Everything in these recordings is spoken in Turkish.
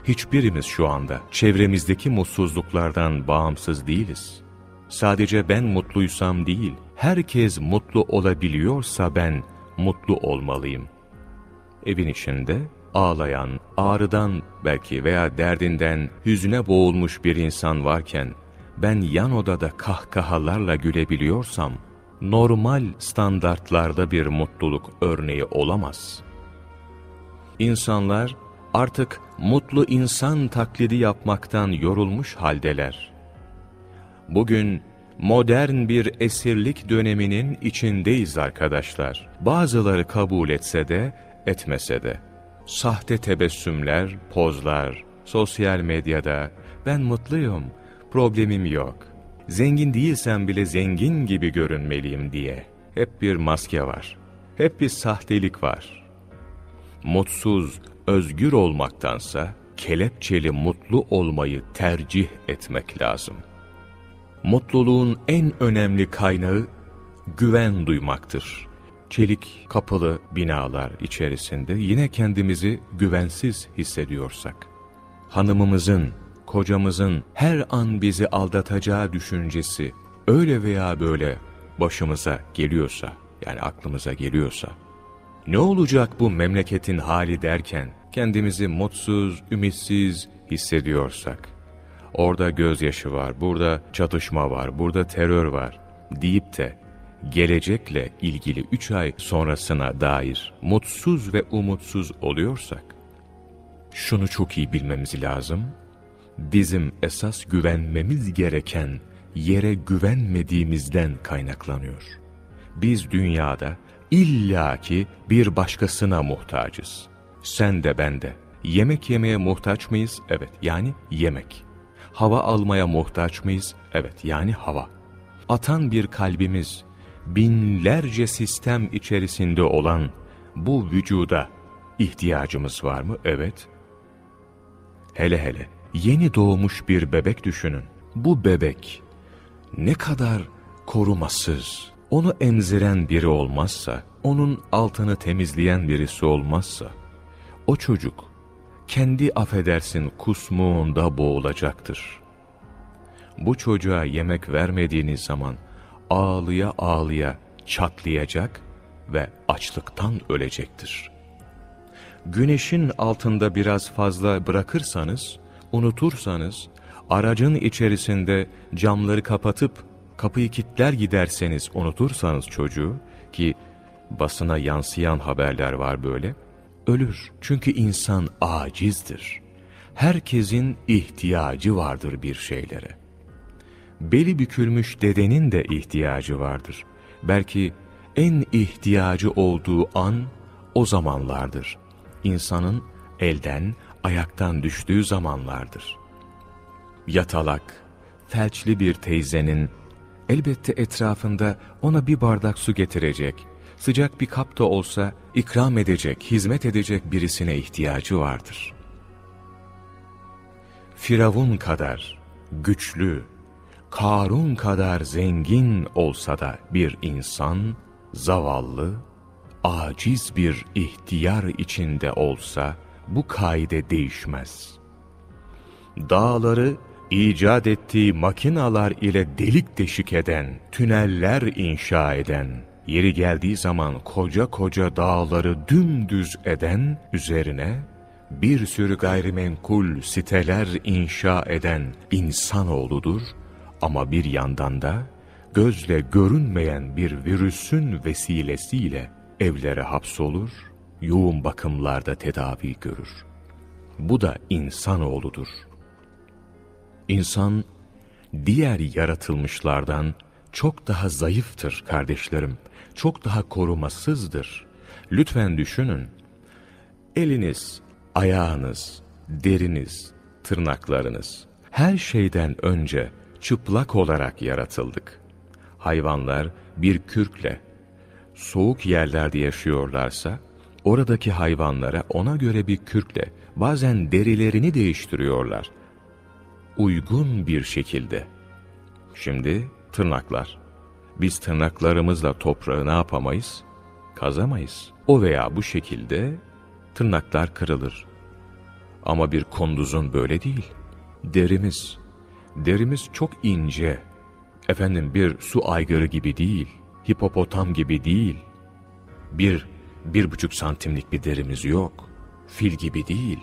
Hiçbirimiz şu anda çevremizdeki mutsuzluklardan bağımsız değiliz. Sadece ben mutluysam değil, herkes mutlu olabiliyorsa ben mutlu olmalıyım. Evin içinde ağlayan, ağrıdan belki veya derdinden hüzne boğulmuş bir insan varken, ben yan odada kahkahalarla gülebiliyorsam, normal standartlarda bir mutluluk örneği olamaz. İnsanlar artık mutlu insan taklidi yapmaktan yorulmuş haldeler. Bugün modern bir esirlik döneminin içindeyiz arkadaşlar. Bazıları kabul etse de, etmese de. Sahte tebessümler, pozlar, sosyal medyada ben mutluyum, problemim yok. Zengin değilsem bile zengin gibi görünmeliyim diye. Hep bir maske var. Hep bir sahtelik var. Mutsuz, özgür olmaktansa kelepçeli mutlu olmayı tercih etmek lazım. Mutluluğun en önemli kaynağı güven duymaktır. Çelik kapılı binalar içerisinde yine kendimizi güvensiz hissediyorsak, hanımımızın, kocamızın her an bizi aldatacağı düşüncesi öyle veya böyle başımıza geliyorsa, yani aklımıza geliyorsa, ne olacak bu memleketin hali derken kendimizi mutsuz, ümitsiz hissediyorsak, orada gözyaşı var, burada çatışma var, burada terör var deyip de gelecekle ilgili 3 ay sonrasına dair mutsuz ve umutsuz oluyorsak, şunu çok iyi bilmemiz lazım. Bizim esas güvenmemiz gereken yere güvenmediğimizden kaynaklanıyor. Biz dünyada illaki bir başkasına muhtacız. Sen de ben de. Yemek yemeye muhtaç mıyız? Evet, yani yemek. Hava almaya muhtaç mıyız? Evet, yani hava. Atan bir kalbimiz, binlerce sistem içerisinde olan bu vücuda ihtiyacımız var mı? Evet. Hele hele yeni doğmuş bir bebek düşünün. Bu bebek ne kadar korumasız, onu emziren biri olmazsa, onun altını temizleyen birisi olmazsa, o çocuk kendi affedersin kusmuğunda boğulacaktır. Bu çocuğa yemek vermediğiniz zaman ağlıya ağlıya çatlayacak ve açlıktan ölecektir. Güneşin altında biraz fazla bırakırsanız, unutursanız, aracın içerisinde camları kapatıp kapıyı kilitler giderseniz, unutursanız çocuğu, ki basına yansıyan haberler var böyle, ölür. Çünkü insan acizdir. Herkesin ihtiyacı vardır bir şeylere. Beli bükülmüş dedenin de ihtiyacı vardır. Belki en ihtiyacı olduğu an o zamanlardır. İnsanın elden, ayaktan düştüğü zamanlardır. Yatalak, felçli bir teyzenin elbette etrafında ona bir bardak su getirecek, sıcak bir kap da olsa ikram edecek, hizmet edecek birisine ihtiyacı vardır. Firavun kadar güçlü, Karun kadar zengin olsa da bir insan, zavallı, aciz bir ihtiyar içinde olsa bu kaide değişmez. Dağları icat ettiği makinalar ile delik deşik eden, tüneller inşa eden, yeri geldiği zaman koca koca dağları dümdüz eden, üzerine bir sürü gayrimenkul siteler inşa eden insanoğludur. Ama bir yandan da gözle görünmeyen bir virüsün vesilesiyle evlere hapsolur, yoğun bakımlarda tedavi görür. Bu da insanoğludur. İnsan, diğer yaratılmışlardan çok daha zayıftır kardeşlerim, çok daha korumasızdır. Lütfen düşünün, eliniz, ayağınız, deriniz, tırnaklarınız, her şeyden önce çıplak olarak yaratıldık. Hayvanlar bir kürkle, soğuk yerlerde yaşıyorlarsa, oradaki hayvanlara ona göre bir kürkle, bazen derilerini değiştiriyorlar. Uygun bir şekilde. Şimdi tırnaklar. Biz tırnaklarımızla toprağı ne yapamayız? Kazamayız. O veya bu şekilde tırnaklar kırılır. Ama bir kunduzun böyle değil. Derimiz çok ince. Efendim bir su aygırı gibi değil, hipopotam gibi değil. 1,5 santimlik bir derimiz yok. Fil gibi değil.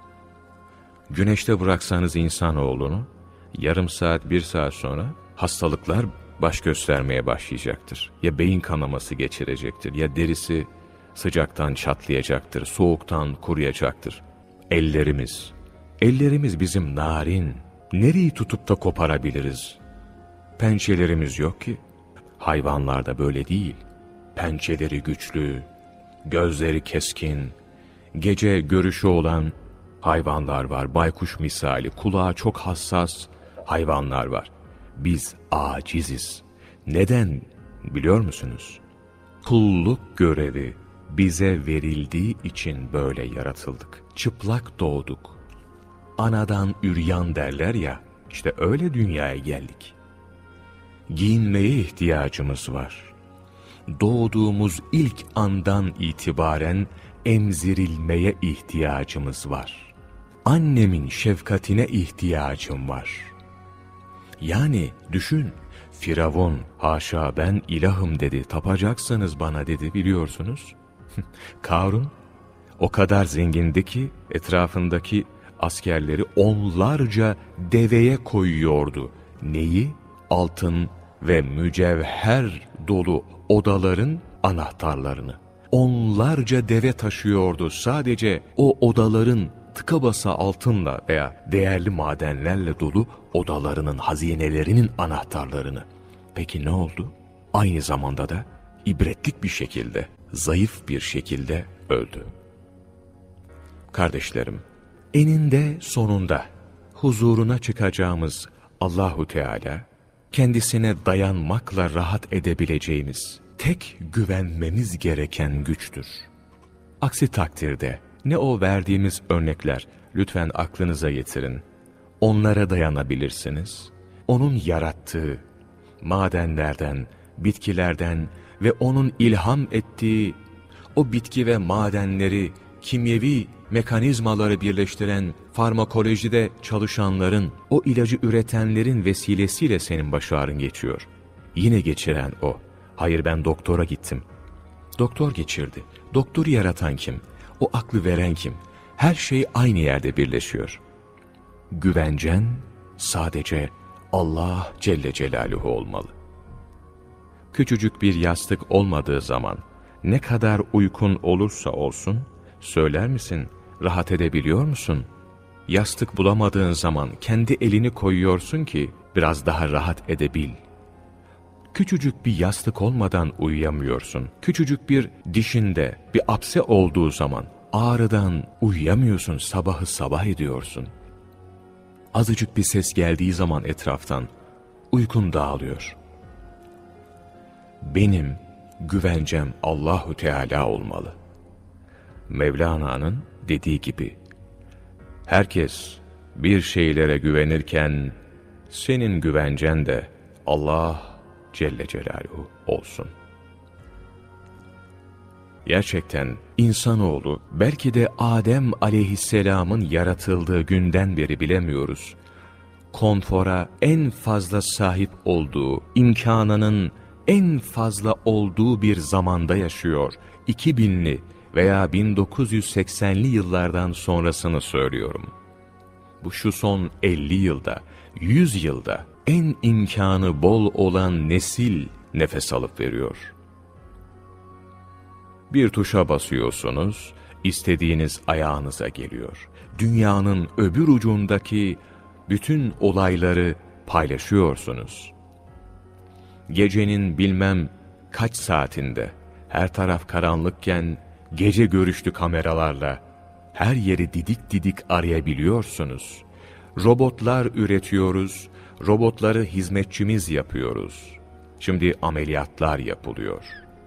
Güneşte bıraksanız insanoğlunu, yarım saat, 1 saat sonra hastalıklar baş göstermeye başlayacaktır. Ya beyin kanaması geçirecektir, ya derisi sıcaktan çatlayacaktır, soğuktan kuruyacaktır. Ellerimiz bizim narin. Nereyi tutup da koparabiliriz? Pençelerimiz yok ki. Hayvanlar da böyle değil. Pençeleri güçlü, gözleri keskin, gece görüşü olan hayvanlar var. Baykuş misali, kulağa çok hassas hayvanlar var. Biz aciziz. Neden biliyor musunuz? Kulluk görevi bize verildiği için böyle yaratıldık. Çıplak doğduk. Anadan üryan derler ya, işte öyle dünyaya geldik. Giyinmeye ihtiyacımız var. Doğduğumuz ilk andan itibaren emzirilmeye ihtiyacımız var. Annemin şefkatine ihtiyacım var. Yani düşün, Firavun haşa ben ilahım dedi, tapacaksanız bana dedi, biliyorsunuz. Karun o kadar zengindi ki etrafındaki askerleri onlarca deveye koyuyordu. Neyi? Altın ve mücevher dolu odaların anahtarlarını. Onlarca deve taşıyordu sadece o odaların tıka basa altınla veya değerli madenlerle dolu odalarının, hazinelerinin anahtarlarını. Peki ne oldu? Aynı zamanda da ibretlik bir şekilde, zayıf bir şekilde öldü. Kardeşlerim, eninde sonunda huzuruna çıkacağımız Allahu Teala, kendisine dayanmakla rahat edebileceğimiz, tek güvenmemiz gereken güçtür. Aksi takdirde ne o verdiğimiz örnekler, lütfen aklınıza getirin. Onlara dayanabilirsiniz. Onun yarattığı madenlerden, bitkilerden ve onun ilham ettiği o bitki ve madenleri, kimyevi mekanizmaları birleştiren farmakolojide çalışanların, o ilacı üretenlerin vesilesiyle senin baş ağrın geçiyor. Yine geçiren o. Hayır, ben doktora gittim. Doktor geçirdi. Doktoru yaratan kim? O aklı veren kim? Her şey aynı yerde birleşiyor. Güvencen sadece Allah Celle Celaluhu olmalı. Küçücük bir yastık olmadığı zaman ne kadar uykun olursa olsun, söyler misin, rahat edebiliyor musun? Yastık bulamadığın zaman kendi elini koyuyorsun ki biraz daha rahat edebil. Küçücük bir yastık olmadan uyuyamıyorsun. Küçücük bir dişinde bir apse olduğu zaman ağrıdan uyuyamıyorsun, sabahı sabah ediyorsun. Azıcık bir ses geldiği zaman etraftan uykun dağılıyor. Benim güvencem Allahu Teala olmalı. Mevlana'nın dediği gibi, herkes bir şeylere güvenirken senin güvencen de Allah Celle Celaluhu olsun. Gerçekten insanoğlu belki de Adem aleyhisselamın yaratıldığı günden beri bilemiyoruz. Konfora en fazla sahip olduğu, imkanının en fazla olduğu bir zamanda yaşıyor. 2000'li veya 1980'li yıllardan sonrasını söylüyorum. Bu şu son 50 yılda, 100 yılda en imkanı bol olan nesil nefes alıp veriyor. Bir tuşa basıyorsunuz, istediğiniz ayağınıza geliyor. Dünyanın öbür ucundaki bütün olayları paylaşıyorsunuz. Gecenin bilmem kaç saatinde, her taraf karanlıkken, gece görüşlü kameralarla her yeri didik didik arayabiliyorsunuz. Robotlar üretiyoruz, robotları hizmetçimiz yapıyoruz. Şimdi ameliyatlar yapılıyor.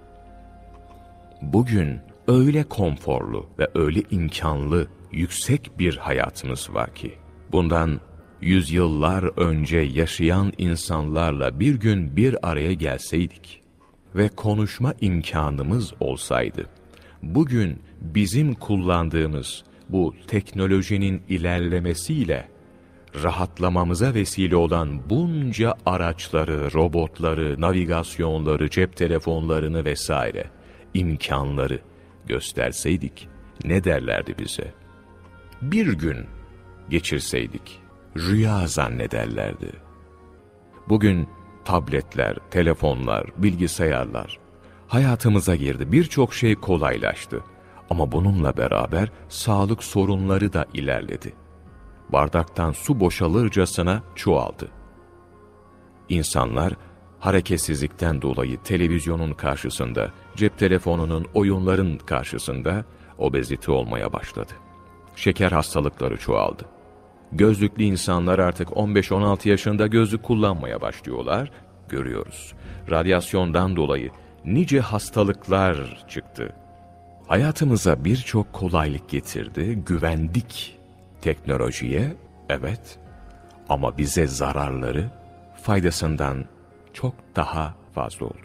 Bugün öyle konforlu ve öyle imkanlı, yüksek bir hayatımız var ki, bundan yüzyıllar önce yaşayan insanlarla bir gün bir araya gelseydik ve konuşma imkanımız olsaydı, bugün bizim kullandığımız bu teknolojinin ilerlemesiyle rahatlamamıza vesile olan bunca araçları, robotları, navigasyonları, cep telefonlarını vesaire imkanları gösterseydik ne derlerdi bize? Bir gün geçirseydik rüya zannederlerdi. Bugün tabletler, telefonlar, bilgisayarlar hayatımıza girdi. Birçok şey kolaylaştı. Ama bununla beraber sağlık sorunları da ilerledi. Bardaktan su boşalırcasına çoğaldı. İnsanlar hareketsizlikten dolayı televizyonun karşısında, cep telefonunun, oyunların karşısında obezite olmaya başladı. Şeker hastalıkları çoğaldı. Gözlüklü insanlar artık 15-16 yaşında gözlük kullanmaya başlıyorlar, görüyoruz. Radyasyondan dolayı nice hastalıklar çıktı. Hayatımıza birçok kolaylık getirdi, güvendik teknolojiye, evet, ama bize zararları faydasından çok daha fazla oldu.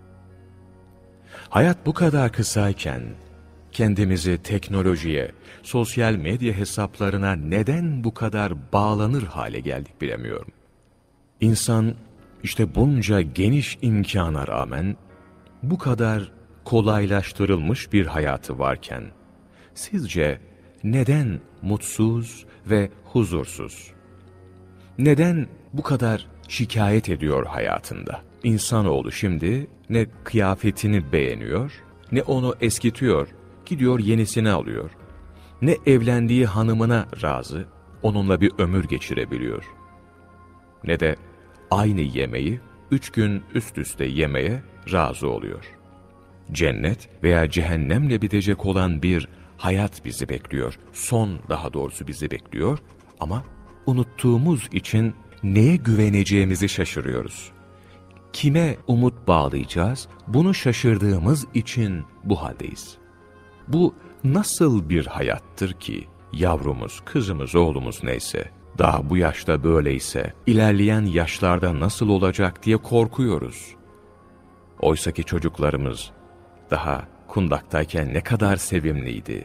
Hayat bu kadar kısayken kendimizi teknolojiye, sosyal medya hesaplarına neden bu kadar bağlanır hale geldik bilemiyorum. İnsan işte bunca geniş imkana rağmen bu kadar kolaylaştırılmış bir hayatı varken sizce neden mutsuz ve huzursuz? Neden bu kadar şikayet ediyor hayatında? İnsanoğlu şimdi ne kıyafetini beğeniyor, ne onu eskitiyor, gidiyor yenisini alıyor. Ne evlendiği hanımına razı, onunla bir ömür geçirebiliyor. Ne de aynı yemeği 3 gün üst üste yemeye razı oluyor. Cennet veya cehennemle bitecek olan bir hayat bizi bekliyor. Son daha doğrusu bizi bekliyor ama unuttuğumuz için neye güveneceğimizi şaşırıyoruz. Kime umut bağlayacağız? Bunu şaşırdığımız için bu haldeyiz. Bu nasıl bir hayattır ki yavrumuz, kızımız, oğlumuz neyse, daha bu yaşta böyleyse, ilerleyen yaşlarda nasıl olacak diye korkuyoruz. Oysaki çocuklarımız daha kundaktayken ne kadar sevimliydi.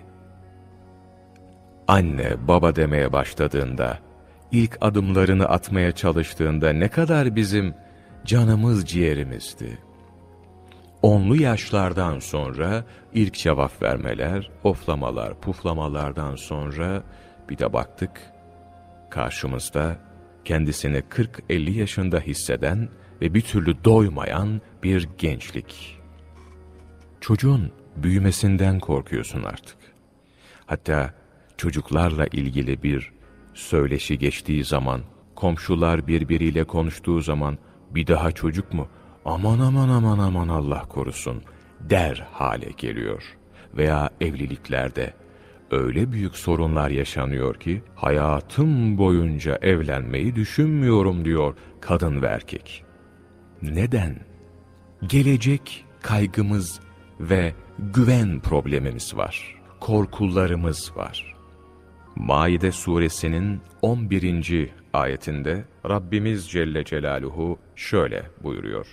Anne, baba demeye başladığında, ilk adımlarını atmaya çalıştığında ne kadar bizim canımız ciğerimizdi. 10'lu yaşlardan sonra ilk cevap vermeler, oflamalar, puflamalardan sonra bir de baktık karşımızda kendisini 40-50 yaşında hisseden ve bir türlü doymayan bir gençlik. Çocuğun büyümesinden korkuyorsun artık. Hatta çocuklarla ilgili bir söyleşi geçtiği zaman, komşular birbiriyle konuştuğu zaman bir daha çocuk mu? Aman aman aman aman Allah korusun der hale geliyor. Veya evliliklerde öyle büyük sorunlar yaşanıyor ki hayatım boyunca evlenmeyi düşünmüyorum diyor kadın ve erkek. Neden? Gelecek kaygımız ve güven problemimiz var. Korkularımız var. Maide suresinin 11. ayetinde Rabbimiz Celle Celaluhu şöyle buyuruyor.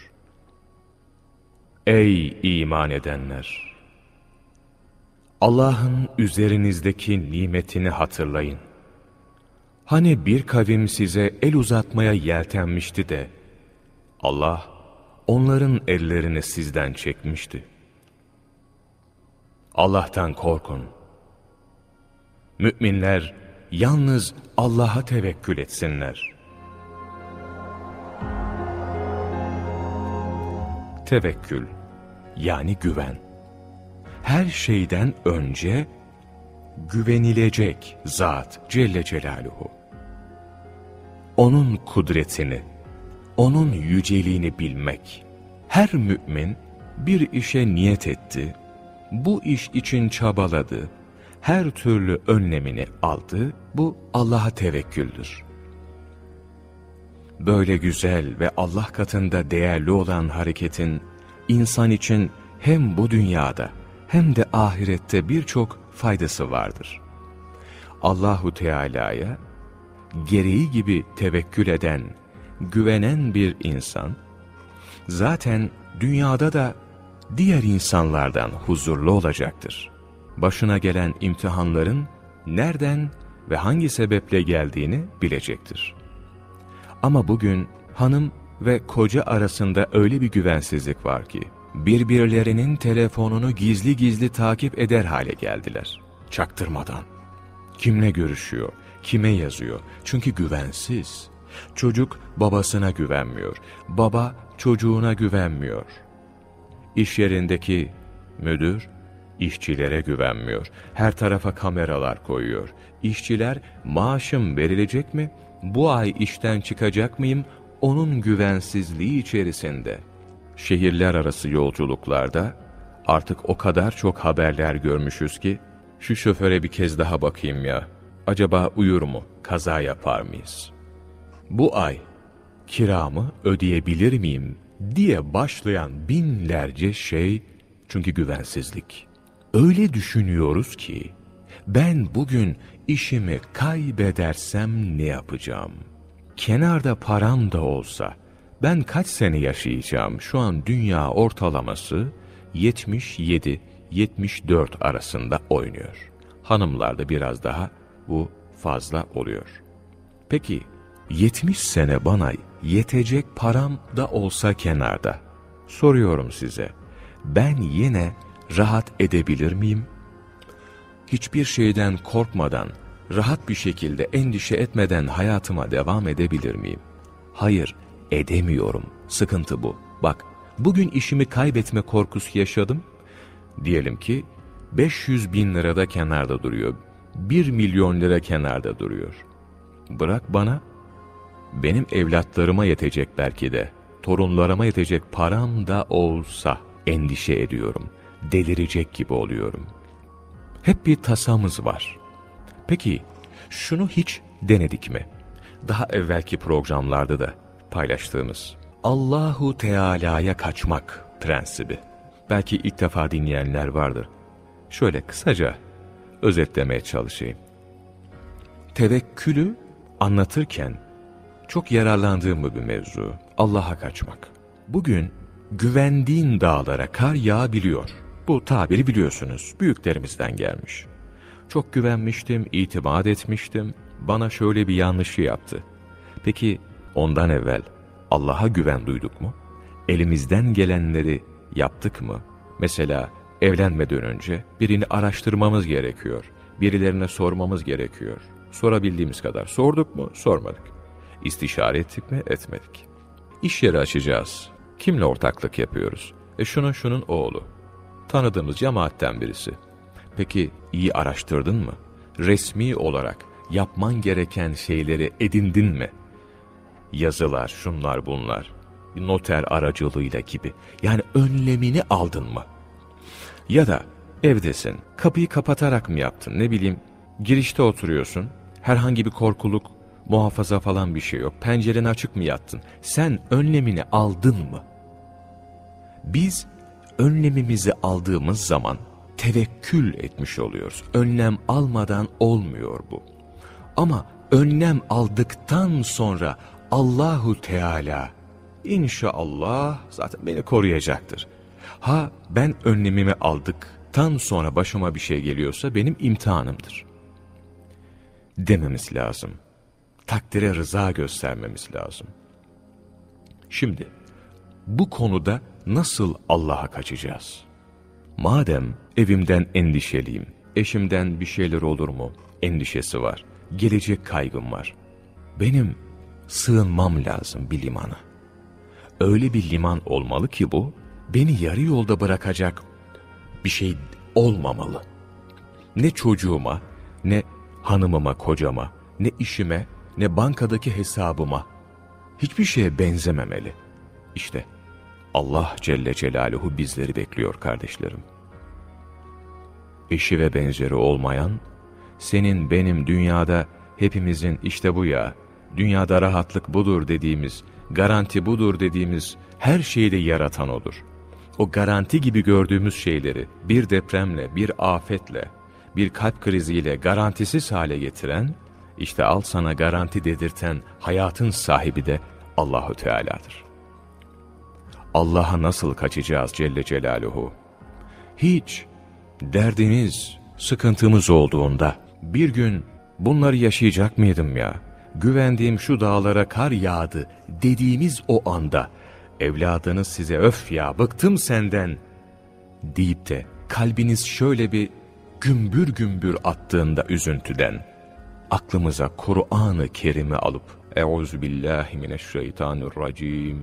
Ey iman edenler! Allah'ın üzerinizdeki nimetini hatırlayın. Hani bir kavim size el uzatmaya yeltenmişti de Allah onların ellerini sizden çekmişti. Allah'tan korkun. Müminler yalnız Allah'a tevekkül etsinler. Tevekkül yani güven. Her şeyden önce güvenilecek zat Celle Celaluhu. Onun kudretini, onun yüceliğini bilmek. Her mümin bir işe niyet etti, bu iş için çabaladı, her türlü önlemini aldı, bu Allah'a tevekküldür. Böyle güzel ve Allah katında değerli olan hareketin insan için hem bu dünyada hem de ahirette birçok faydası vardır. Allahu Teala'ya gereği gibi tevekkül eden, güvenen bir insan zaten dünyada da diğer insanlardan huzurlu olacaktır. Başına gelen imtihanların nereden ve hangi sebeple geldiğini bilecektir. Ama bugün hanım ve koca arasında öyle bir güvensizlik var ki, birbirlerinin telefonunu gizli gizli takip eder hale geldiler. Çaktırmadan. Kimle görüşüyor, kime yazıyor? Çünkü güvensiz. Çocuk babasına güvenmiyor, baba çocuğuna güvenmiyor. İş yerindeki müdür işçilere güvenmiyor. Her tarafa kameralar koyuyor. İşçiler maaşım verilecek mi? Bu ay işten çıkacak mıyım? Onun güvensizliği içerisinde. Şehirler arası yolculuklarda artık o kadar çok haberler görmüşüz ki, şu şoföre bir kez daha bakayım ya, acaba uyur mu, kaza yapar mıyız? Bu ay kiramı ödeyebilir miyim diye başlayan binlerce şey, çünkü güvensizlik. Öyle düşünüyoruz ki, ben bugün işimi kaybedersem ne yapacağım? Kenarda param da olsa ben kaç sene yaşayacağım? Şu an dünya ortalaması 77-74 arasında oynuyor. Hanımlarda biraz daha bu fazla oluyor. Peki 70 sene bana yetecek param da olsa kenarda, soruyorum size, ben yine rahat edebilir miyim? Hiçbir şeyden korkmadan, rahat bir şekilde endişe etmeden hayatıma devam edebilir miyim? Hayır, edemiyorum. Sıkıntı bu. Bak, bugün işimi kaybetme korkusu yaşadım. Diyelim ki 500 bin lira da kenarda duruyor. 1 milyon lira kenarda duruyor. Bırak bana, benim evlatlarıma yetecek belki de, torunlarıma yetecek param da olsa endişe ediyorum. Delirecek gibi oluyorum. Hep bir tasamız var. Peki şunu hiç denedik mi? Daha evvelki programlarda da paylaştığımız Allahu Teala'ya kaçmak prensibi. Belki ilk defa dinleyenler vardır. Şöyle kısaca özetlemeye çalışayım. Tevekkülü anlatırken çok yararlandığım bir mevzu. Allah'a kaçmak. Bugün güvendiğin dağlara kar yağabiliyor. Bu tabiri biliyorsunuz. Büyüklerimizden gelmiş. Çok güvenmiştim, itimat etmiştim. Bana şöyle bir yanlışı yaptı. Peki ondan evvel Allah'a güven duyduk mu? Elimizden gelenleri yaptık mı? Mesela evlenmeden önce birini araştırmamız gerekiyor. Birilerine sormamız gerekiyor. Sorabildiğimiz kadar sorduk mu? Sormadık. İstişare ettik mi? Etmedik. İş yeri açacağız. Kimle ortaklık yapıyoruz? Şunun oğlu. Tanıdığımız cemaatten birisi. Peki iyi araştırdın mı? Resmi olarak yapman gereken şeyleri edindin mi? Yazılar, şunlar bunlar, noter aracılığıyla gibi. Yani önlemini aldın mı? Ya da evdesin, kapıyı kapatarak mı yaptın? Ne bileyim, girişte oturuyorsun, herhangi bir korkuluk, muhafaza falan bir şey yok. Pencereni açık mı yattın? Sen önlemini aldın mı? Biz önlemimizi aldığımız zaman tevekkül etmiş oluyoruz. Önlem almadan olmuyor bu. Ama önlem aldıktan sonra Allahu Teala inşallah zaten beni koruyacaktır. Ha ben önlemimi aldıktan sonra başıma bir şey geliyorsa benim imtihanımdır dememiz lazım. Takdire rıza göstermemiz lazım. Şimdi bu konuda nasıl Allah'a kaçacağız? Madem evimden endişeliyim, eşimden bir şeyler olur mu endişesi var, gelecek kaygım var. Benim sığınmam lazım bir limana. Öyle bir liman olmalı ki bu, beni yarı yolda bırakacak bir şey olmamalı. Ne çocuğuma, ne hanımıma, kocama, ne işime, ne bankadaki hesabıma, hiçbir şeye benzememeli. İşte Allah Celle Celaluhu bizleri bekliyor kardeşlerim. Eşi ve benzeri olmayan, senin benim dünyada hepimizin işte bu ya, dünyada rahatlık budur dediğimiz, garanti budur dediğimiz her şeyi de yaratan odur. O garanti gibi gördüğümüz şeyleri bir depremle, bir afetle, bir kalp kriziyle garantisiz hale getiren, işte al sana garanti dedirten hayatın sahibi de Allahu Teala'dır. Allah'a nasıl kaçacağız Celle Celaluhu? Hiç derdimiz, sıkıntımız olduğunda bir gün bunları yaşayacak mıydım ya? Güvendiğim şu dağlara kar yağdı dediğimiz o anda, evladınız size öf ya bıktım senden deyip de kalbiniz şöyle bir gümbür gümbür attığında üzüntüden, aklımıza Kur'an-ı Kerim'i alıp Euzubillahimineşşeytanirracim,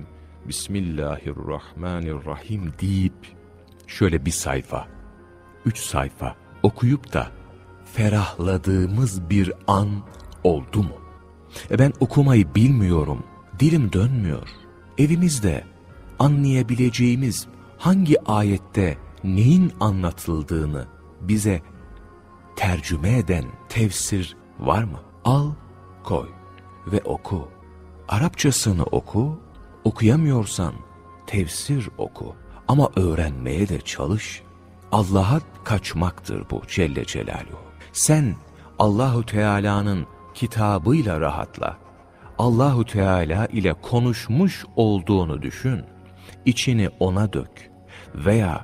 Bismillahirrahmanirrahim deyip şöyle bir sayfa, 3 sayfa okuyup da ferahladığımız bir an oldu mu? Ben okumayı bilmiyorum, dilim dönmüyor. Evimizde anlayabileceğimiz hangi ayette neyin anlatıldığını bize tercüme eden tefsir var mı? Al, koy ve oku. Arapçasını oku, okuyamıyorsan tefsir oku. Ama öğrenmeye de çalış. Allah'a kaçmaktır bu Celle Celaluhu. Sen Allahu Teala'nın kitabıyla rahatla. Allahu Teala ile konuşmuş olduğunu düşün. İçini ona dök. Veya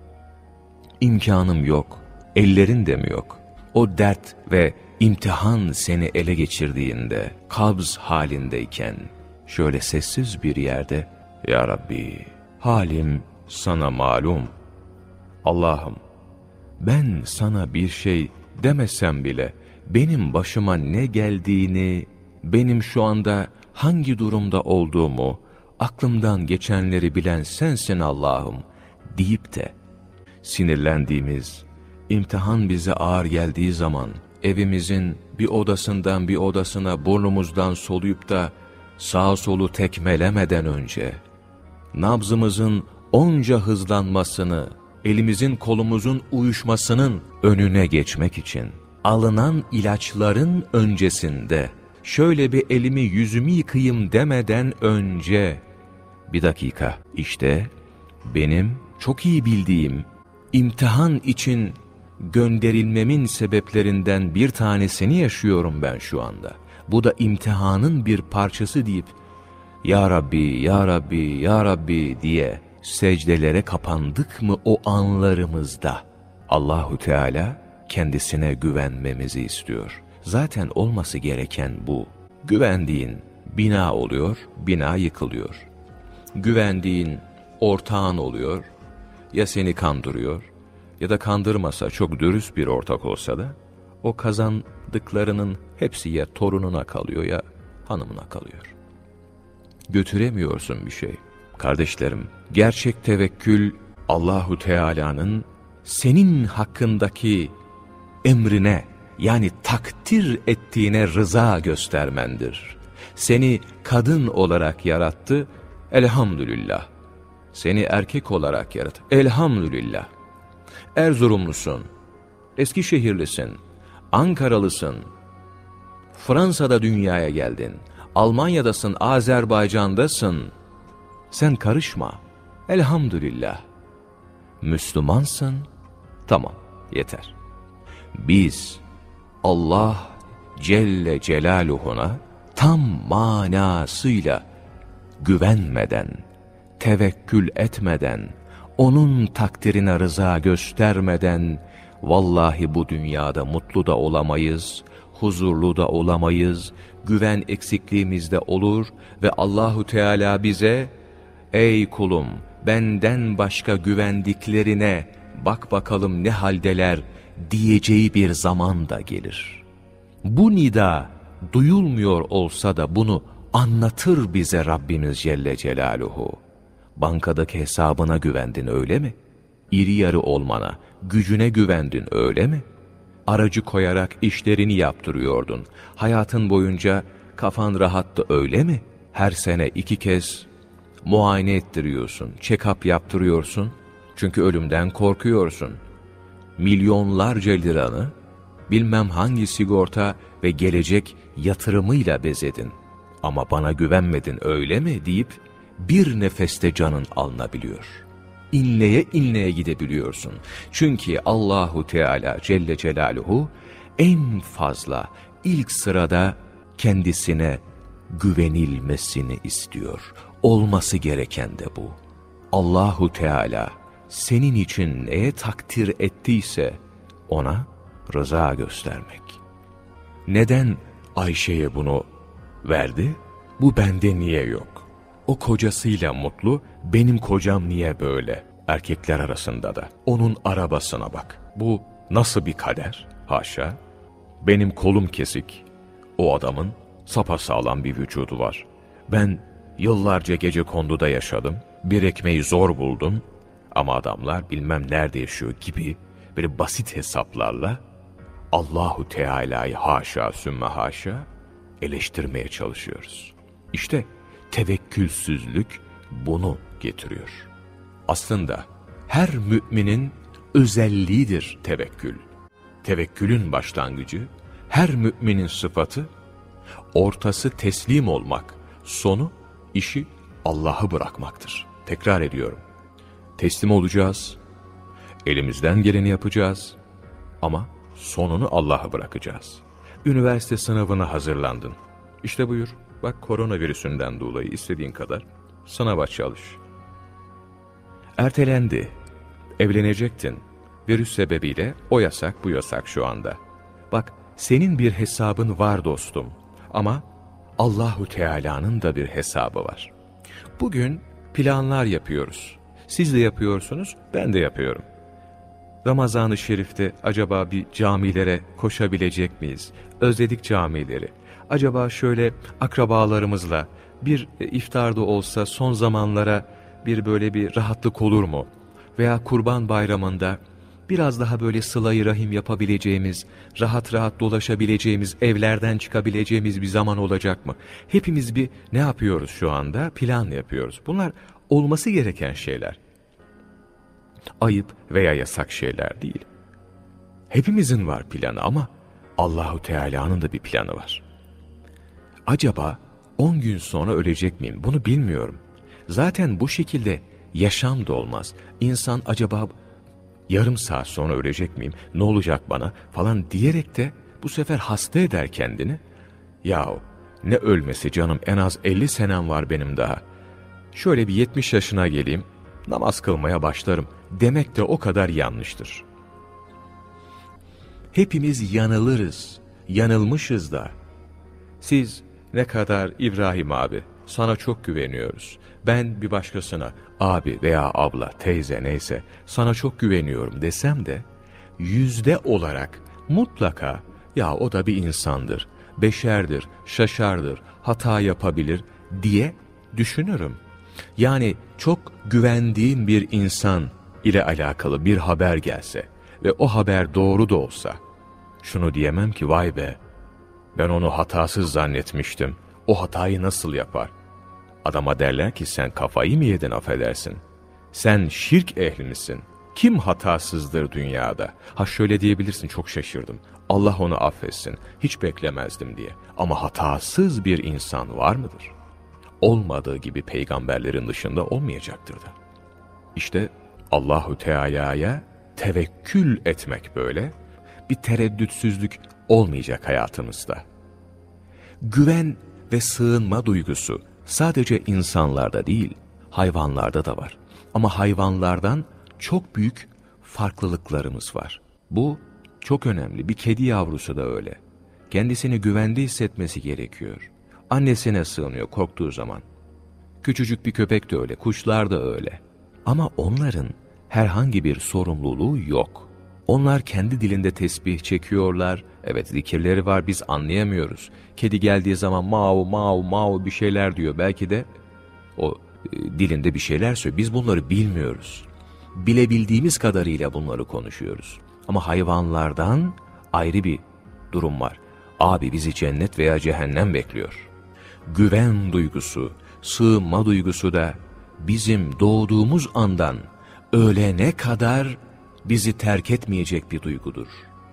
imkanım yok, ellerin de mi yok? O dert ve imtihan seni ele geçirdiğinde, kabz halindeyken, şöyle sessiz bir yerde, Ya Rabbi, halim sana malum. Allah'ım, ben sana bir şey demesem bile, benim başıma ne geldiğini, benim şu anda hangi durumda olduğumu, aklımdan geçenleri bilen sensin Allah'ım, deyip de, sinirlendiğimiz, imtihan bize ağır geldiği zaman, evimizin bir odasından bir odasına burnumuzdan soluyup da, sağ solu tekmelemeden önce, nabzımızın onca hızlanmasını, elimizin kolumuzun uyuşmasının önüne geçmek için, alınan ilaçların öncesinde, şöyle bir elimi yüzümü yıkayayım demeden önce, bir dakika, işte benim çok iyi bildiğim, imtihan için gönderilmemin sebeplerinden bir tanesini yaşıyorum ben şu anda. Bu da imtihanın bir parçası deyip, Ya Rabbi, Ya Rabbi, Ya Rabbi diye secdelere kapandık mı o anlarımızda? Allahu Teala kendisine güvenmemizi istiyor. Zaten olması gereken bu. Güvendiğin bina oluyor, bina yıkılıyor. Güvendiğin ortağın oluyor, ya seni kandırıyor ya da kandırmasa, çok dürüst bir ortak olsa da o kazandıklarının hepsi ya torununa kalıyor ya hanımına kalıyor. Götüremiyorsun bir şey. Kardeşlerim, gerçek tevekkül Allahu Teala'nın senin hakkındaki emrine, yani takdir ettiğine rıza göstermendir. Seni kadın olarak yarattı, elhamdülillah. Seni erkek olarak yarattı, elhamdülillah. Erzurumlusun, Eskişehirlisin, Ankaralısın, Fransa'da dünyaya geldin, Almanya'dasın, Azerbaycan'dasın. Sen karışma, elhamdülillah. Müslümansın, tamam, yeter. Biz Allah Celle Celaluhu'na tam manasıyla güvenmeden, tevekkül etmeden, onun takdirine rıza göstermeden, vallahi bu dünyada mutlu da olamayız, huzurlu da olamayız, güven eksikliğimizde olur ve Allahu Teala bize, ey kulum, benden başka güvendiklerine bak bakalım ne haldeler diyeceği bir zaman da gelir. Bu nida duyulmuyor olsa da bunu anlatır bize Rabbimiz Celle Celaluhu. Bankadaki hesabına güvendin öyle mi? İri yarı olmana, gücüne güvendin öyle mi? Aracı koyarak işlerini yaptırıyordun. Hayatın boyunca kafan rahattı öyle mi? Her sene 2 kez muayene ettiriyorsun, check-up yaptırıyorsun. Çünkü ölümden korkuyorsun. Milyonlarca liranı bilmem hangi sigorta ve gelecek yatırımıyla bezedin. Ama bana güvenmedin öyle mi deyip bir nefeste canın alınabiliyor. İnleye inleye gidebiliyorsun. Çünkü Allahu Teala Celle Celaluhu en fazla ilk sırada kendisine güvenilmesini istiyor. Olması gereken de bu. Allahu Teala senin için neye takdir ettiyse ona rıza göstermek. Neden Ayşe'ye bunu verdi? Bu bende niye yok? O kocasıyla mutlu, benim kocam niye böyle? Erkekler arasında da. Onun arabasına bak. Bu nasıl bir kader? Haşa. Benim kolum kesik. O adamın sapasağlam bir vücudu var. Ben yıllarca gecekonduda yaşadım. Bir ekmeği zor buldum. Ama adamlar bilmem nerede yaşıyor gibi böyle basit hesaplarla Allahu Teala'yı haşa sümme haşa eleştirmeye çalışıyoruz. İşte tevekkülsüzlük bunu getiriyor. Aslında her müminin özelliğidir tevekkül. Tevekkülün başlangıcı, her müminin sıfatı, ortası teslim olmak, sonu işi Allah'a bırakmaktır. Tekrar ediyorum. Teslim olacağız, elimizden geleni yapacağız ama sonunu Allah'a bırakacağız. Üniversite sınavına hazırlandın. İşte buyur, bak koronavirüsünden dolayı istediğin kadar sınava çalış. Ertelendi, evlenecektin. Virüs sebebiyle o yasak bu yasak şu anda. Bak senin bir hesabın var dostum ama Allahu Teala'nın da bir hesabı var. Bugün planlar yapıyoruz. Siz de yapıyorsunuz, ben de yapıyorum. Ramazan-ı Şerif'te acaba bir camilere koşabilecek miyiz? Özledik camileri. Acaba şöyle akrabalarımızla bir iftarda olsa son zamanlara bir böyle bir rahatlık olur mu? Veya Kurban Bayramı'nda biraz daha böyle sıla-i rahim yapabileceğimiz, rahat rahat dolaşabileceğimiz, evlerden çıkabileceğimiz bir zaman olacak mı? Hepimiz bir ne yapıyoruz şu anda? Plan yapıyoruz. Bunlar olması gereken şeyler. Ayıp veya yasak şeyler değil. Hepimizin var planı ama Allahu Teala'nın da bir planı var. Acaba 10 gün sonra ölecek miyim? Bunu bilmiyorum. Zaten bu şekilde yaşam da olmaz. İnsan acaba yarım saat sonra ölecek miyim? Ne olacak bana? Falan diyerek de bu sefer hasta eder kendini. Yahu ne ölmesi canım, en az 50 senem var benim daha. Şöyle bir 70 yaşına geleyim, namaz kılmaya başlarım demek de o kadar yanlıştır. Hepimiz yanılırız, yanılmışız da. Siz ne kadar İbrahim abi, sana çok güveniyoruz. Ben bir başkasına abi veya abla, teyze neyse sana çok güveniyorum desem de yüzde olarak mutlaka ya o da bir insandır, beşerdir, şaşardır, hata yapabilir diye düşünürüm. Yani çok güvendiğim bir insan ile alakalı bir haber gelse ve o haber doğru da olsa şunu diyemem ki vay be ben onu hatasız zannetmiştim, o hatayı nasıl yapar? Adama derler ki sen kafayı mı yedin affedersin? Sen şirk ehli misin? Kim hatasızdır dünyada? Ha şöyle diyebilirsin, çok şaşırdım. Allah onu affetsin, hiç beklemezdim diye. Ama hatasız bir insan var mıdır? Olmadığı gibi peygamberlerin dışında olmayacaktır da. İşte Allahu Teala'ya tevekkül etmek böyle. Bir tereddütsüzlük olmayacak hayatımızda. Güven ve sığınma duygusu sadece insanlarda değil, hayvanlarda da var. Ama hayvanlardan çok büyük farklılıklarımız var. Bu çok önemli. Bir kedi yavrusu da öyle. Kendisini güvende hissetmesi gerekiyor. Annesine sığınıyor korktuğu zaman. Küçücük bir köpek de öyle, kuşlar da öyle. Ama onların herhangi bir sorumluluğu yok. Onlar kendi dilinde tesbih çekiyorlar. Evet, zikirleri var, biz anlayamıyoruz. Kedi geldiği zaman mav mav mav bir şeyler diyor. Belki de o dilinde bir şeyler söylüyor. Biz bunları bilmiyoruz. Bilebildiğimiz kadarıyla bunları konuşuyoruz. Ama hayvanlardan ayrı bir durum var. Abi bizi cennet veya cehennem bekliyor. Güven duygusu, sığınma duygusu da bizim doğduğumuz andan ölene kadar bizi terk etmeyecek bir duygudur.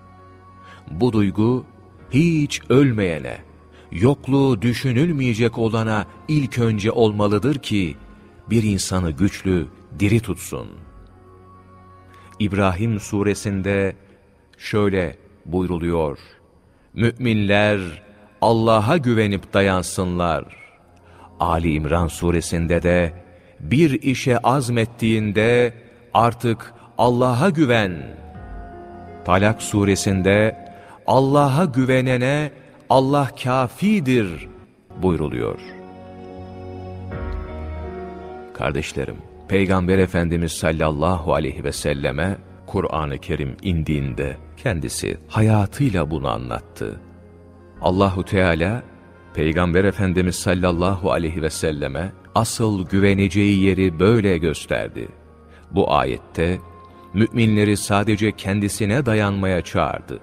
Bu duygu hiç ölmeyene, yokluğu düşünülmeyecek olana ilk önce olmalıdır ki bir insanı güçlü, diri tutsun. İbrahim suresinde şöyle buyruluyor: Müminler Allah'a güvenip dayansınlar. Ali İmran suresinde de bir işe azmettiğinde artık Allah'a güven. Talak suresinde Allah'a güvenene Allah kâfidir buyruluyor. Kardeşlerim, Peygamber Efendimiz sallallahu aleyhi ve selleme Kur'an-ı Kerim indiğinde kendisi hayatıyla bunu anlattı. Allahu Teala Peygamber Efendimiz sallallahu aleyhi ve selleme asıl güveneceği yeri böyle gösterdi. Bu ayette müminleri sadece kendisine dayanmaya çağırdı.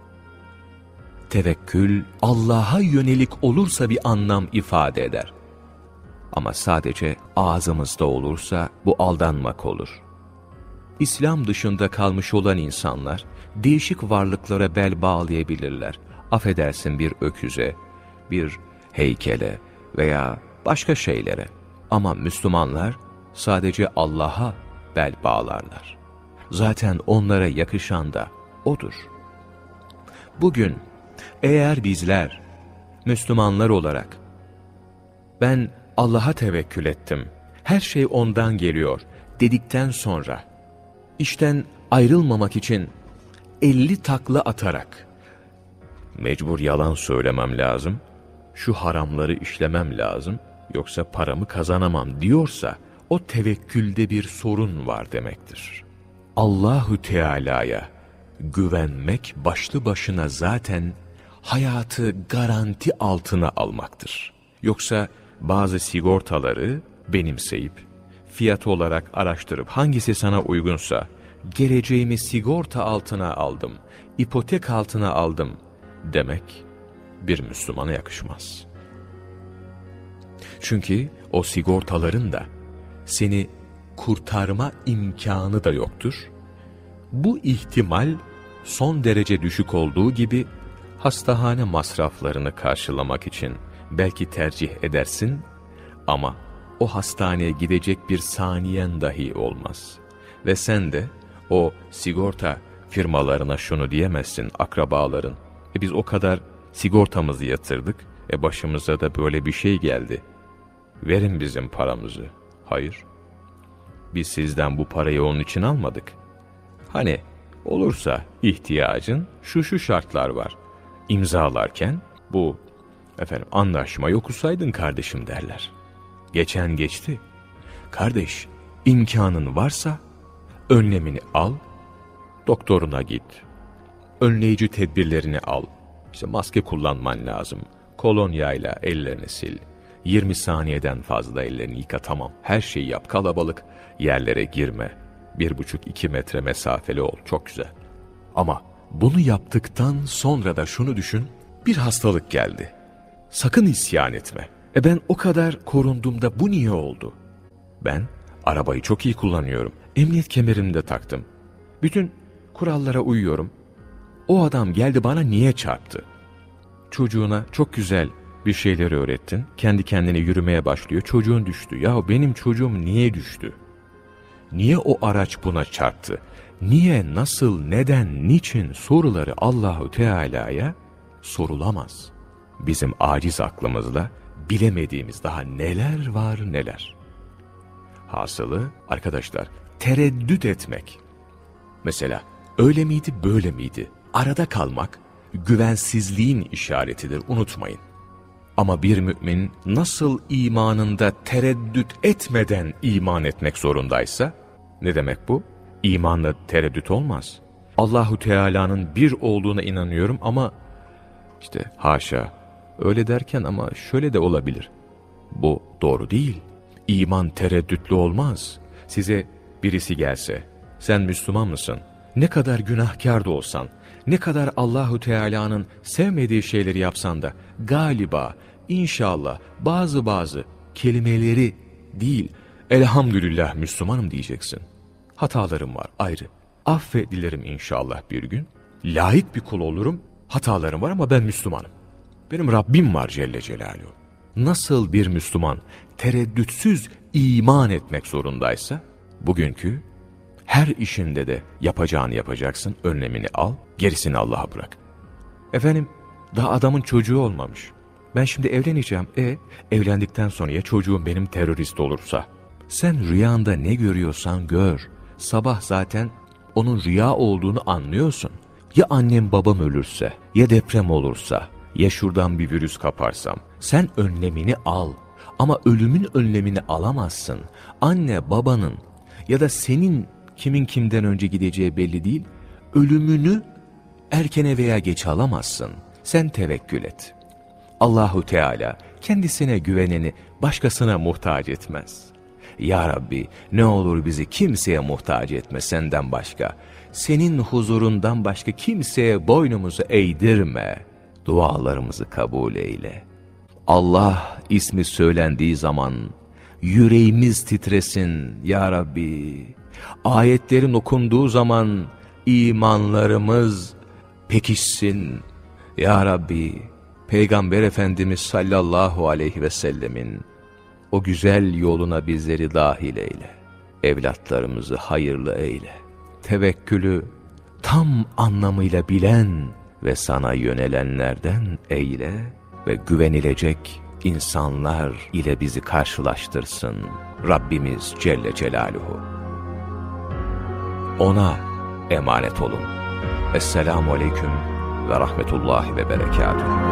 Tevekkül Allah'a yönelik olursa bir anlam ifade eder. Ama sadece ağzımızda olursa bu aldanmak olur. İslam dışında kalmış olan insanlar değişik varlıklara bel bağlayabilirler. Affedersin, bir öküze, bir heykele veya başka şeylere. Ama Müslümanlar sadece Allah'a bel bağlarlar. Zaten onlara yakışan da odur. Bugün eğer bizler Müslümanlar olarak ben Allah'a tevekkül ettim, her şey ondan geliyor dedikten sonra işten ayrılmamak için 50 takla atarak mecbur yalan söylemem lazım, şu haramları işlemem lazım, yoksa paramı kazanamam diyorsa o tevekkülde bir sorun var demektir. Allahu Teala'ya güvenmek başlı başına zaten hayatı garanti altına almaktır. Yoksa bazı sigortaları benimseyip fiyat olarak araştırıp hangisi sana uygunsa geleceğimi sigorta altına aldım, ipotek altına aldım demek bir Müslümana yakışmaz. Çünkü o sigortaların da seni kurtarma imkanı da yoktur. Bu ihtimal son derece düşük olduğu gibi hastahane masraflarını karşılamak için belki tercih edersin ama o hastaneye gidecek bir saniyen dahi olmaz. Ve sen de o sigorta firmalarına şunu diyemezsin, akrabaların. Biz o kadar sigortamızı yatırdık, başımıza da böyle bir şey geldi. Verin bizim paramızı. Hayır. Biz sizden bu parayı onun için almadık. Hani olursa ihtiyacın şu şartlar var. İmzalarken bu anlaşmayı okusaydın kardeşim derler. Geçen geçti. Kardeş, imkanın varsa önlemini al, doktoruna git. Önleyici tedbirlerini al. İşte maske kullanman lazım. Kolonyayla ellerini sil. 20 saniyeden fazla ellerini yıka, tamam. Her şeyi yap, kalabalık yerlere girme. 1,5-2 metre mesafeli ol, çok güzel. Ama bunu yaptıktan sonra da şunu düşün, bir hastalık geldi. Sakın isyan etme. Ben o kadar korundum da bu niye oldu? Ben arabayı çok iyi kullanıyorum. Emniyet kemerini de taktım. Bütün kurallara uyuyorum. O adam geldi bana niye çarptı? Çocuğuna çok güzel bir şeyleri öğrettin. Kendi kendine yürümeye başlıyor. Çocuğun düştü. Ya benim çocuğum niye düştü? Niye o araç buna çarptı? Niye, nasıl, neden, niçin soruları Allahu Teala'ya sorulamaz. Bizim aciz aklımızla bilemediğimiz daha neler var neler. Hasılı arkadaşlar, tereddüt etmek. Mesela öyle miydi, böyle miydi? Arada kalmak güvensizliğin işaretidir, unutmayın. Ama bir mümin nasıl imanında tereddüt etmeden iman etmek zorundaysa, ne demek bu? İmanla tereddüt olmaz. Allahu Teala'nın bir olduğuna inanıyorum ama işte haşa öyle derken ama şöyle de olabilir. Bu doğru değil. İman tereddütlü olmaz. Size birisi gelse, sen Müslüman mısın? Ne kadar günahkar da olsan, ne kadar Allahu Teala'nın sevmediği şeyleri yapsan da galiba, inşallah bazı kelimeleri değil, elhamdülillah Müslümanım diyeceksin. Hatalarım var ayrı. Affedilerim inşallah bir gün. Layık bir kul olurum. Hatalarım var ama ben Müslümanım. Benim Rabbim var Celle Celaluhu. Nasıl bir Müslüman tereddütsüz iman etmek zorundaysa, bugünkü her işinde de yapacağını yapacaksın, önlemini al, gerisini Allah'a bırak. Daha adamın çocuğu olmamış. Ben şimdi evleneceğim. Evlendikten sonra ya çocuğum benim terörist olursa? Sen rüyanda ne görüyorsan gör. Sabah zaten onun rüya olduğunu anlıyorsun. Ya annem babam ölürse, ya deprem olursa, ya şuradan bir virüs kaparsam, sen önlemini al. Ama ölümün önlemini alamazsın. Anne babanın ya da senin kimin kimden önce gideceği belli değil, ölümünü erkene veya geç alamazsın. Sen tevekkül et. Allahu Teala kendisine güveneni başkasına muhtaç etmez. Ya Rabbi, ne olur bizi kimseye muhtaç etme senden başka. Senin huzurundan başka kimseye boynumuzu eğdirme. Dualarımızı kabul eyle. Allah ismi söylendiği zaman yüreğimiz titresin ya Rabbi. Ayetlerin okunduğu zaman imanlarımız pekişsin ya Rabbi. Peygamber Efendimiz sallallahu aleyhi ve sellemin o güzel yoluna bizleri dahil eyle. Evlatlarımızı hayırlı eyle. Tevekkülü tam anlamıyla bilen ve sana yönelenlerden eyle ve güvenilecek insanlar ile bizi karşılaştırsın Rabbimiz Celle Celaluhu. Ona emanet olun. Esselamu Aleyküm ve Rahmetullahi ve Berekatuhu.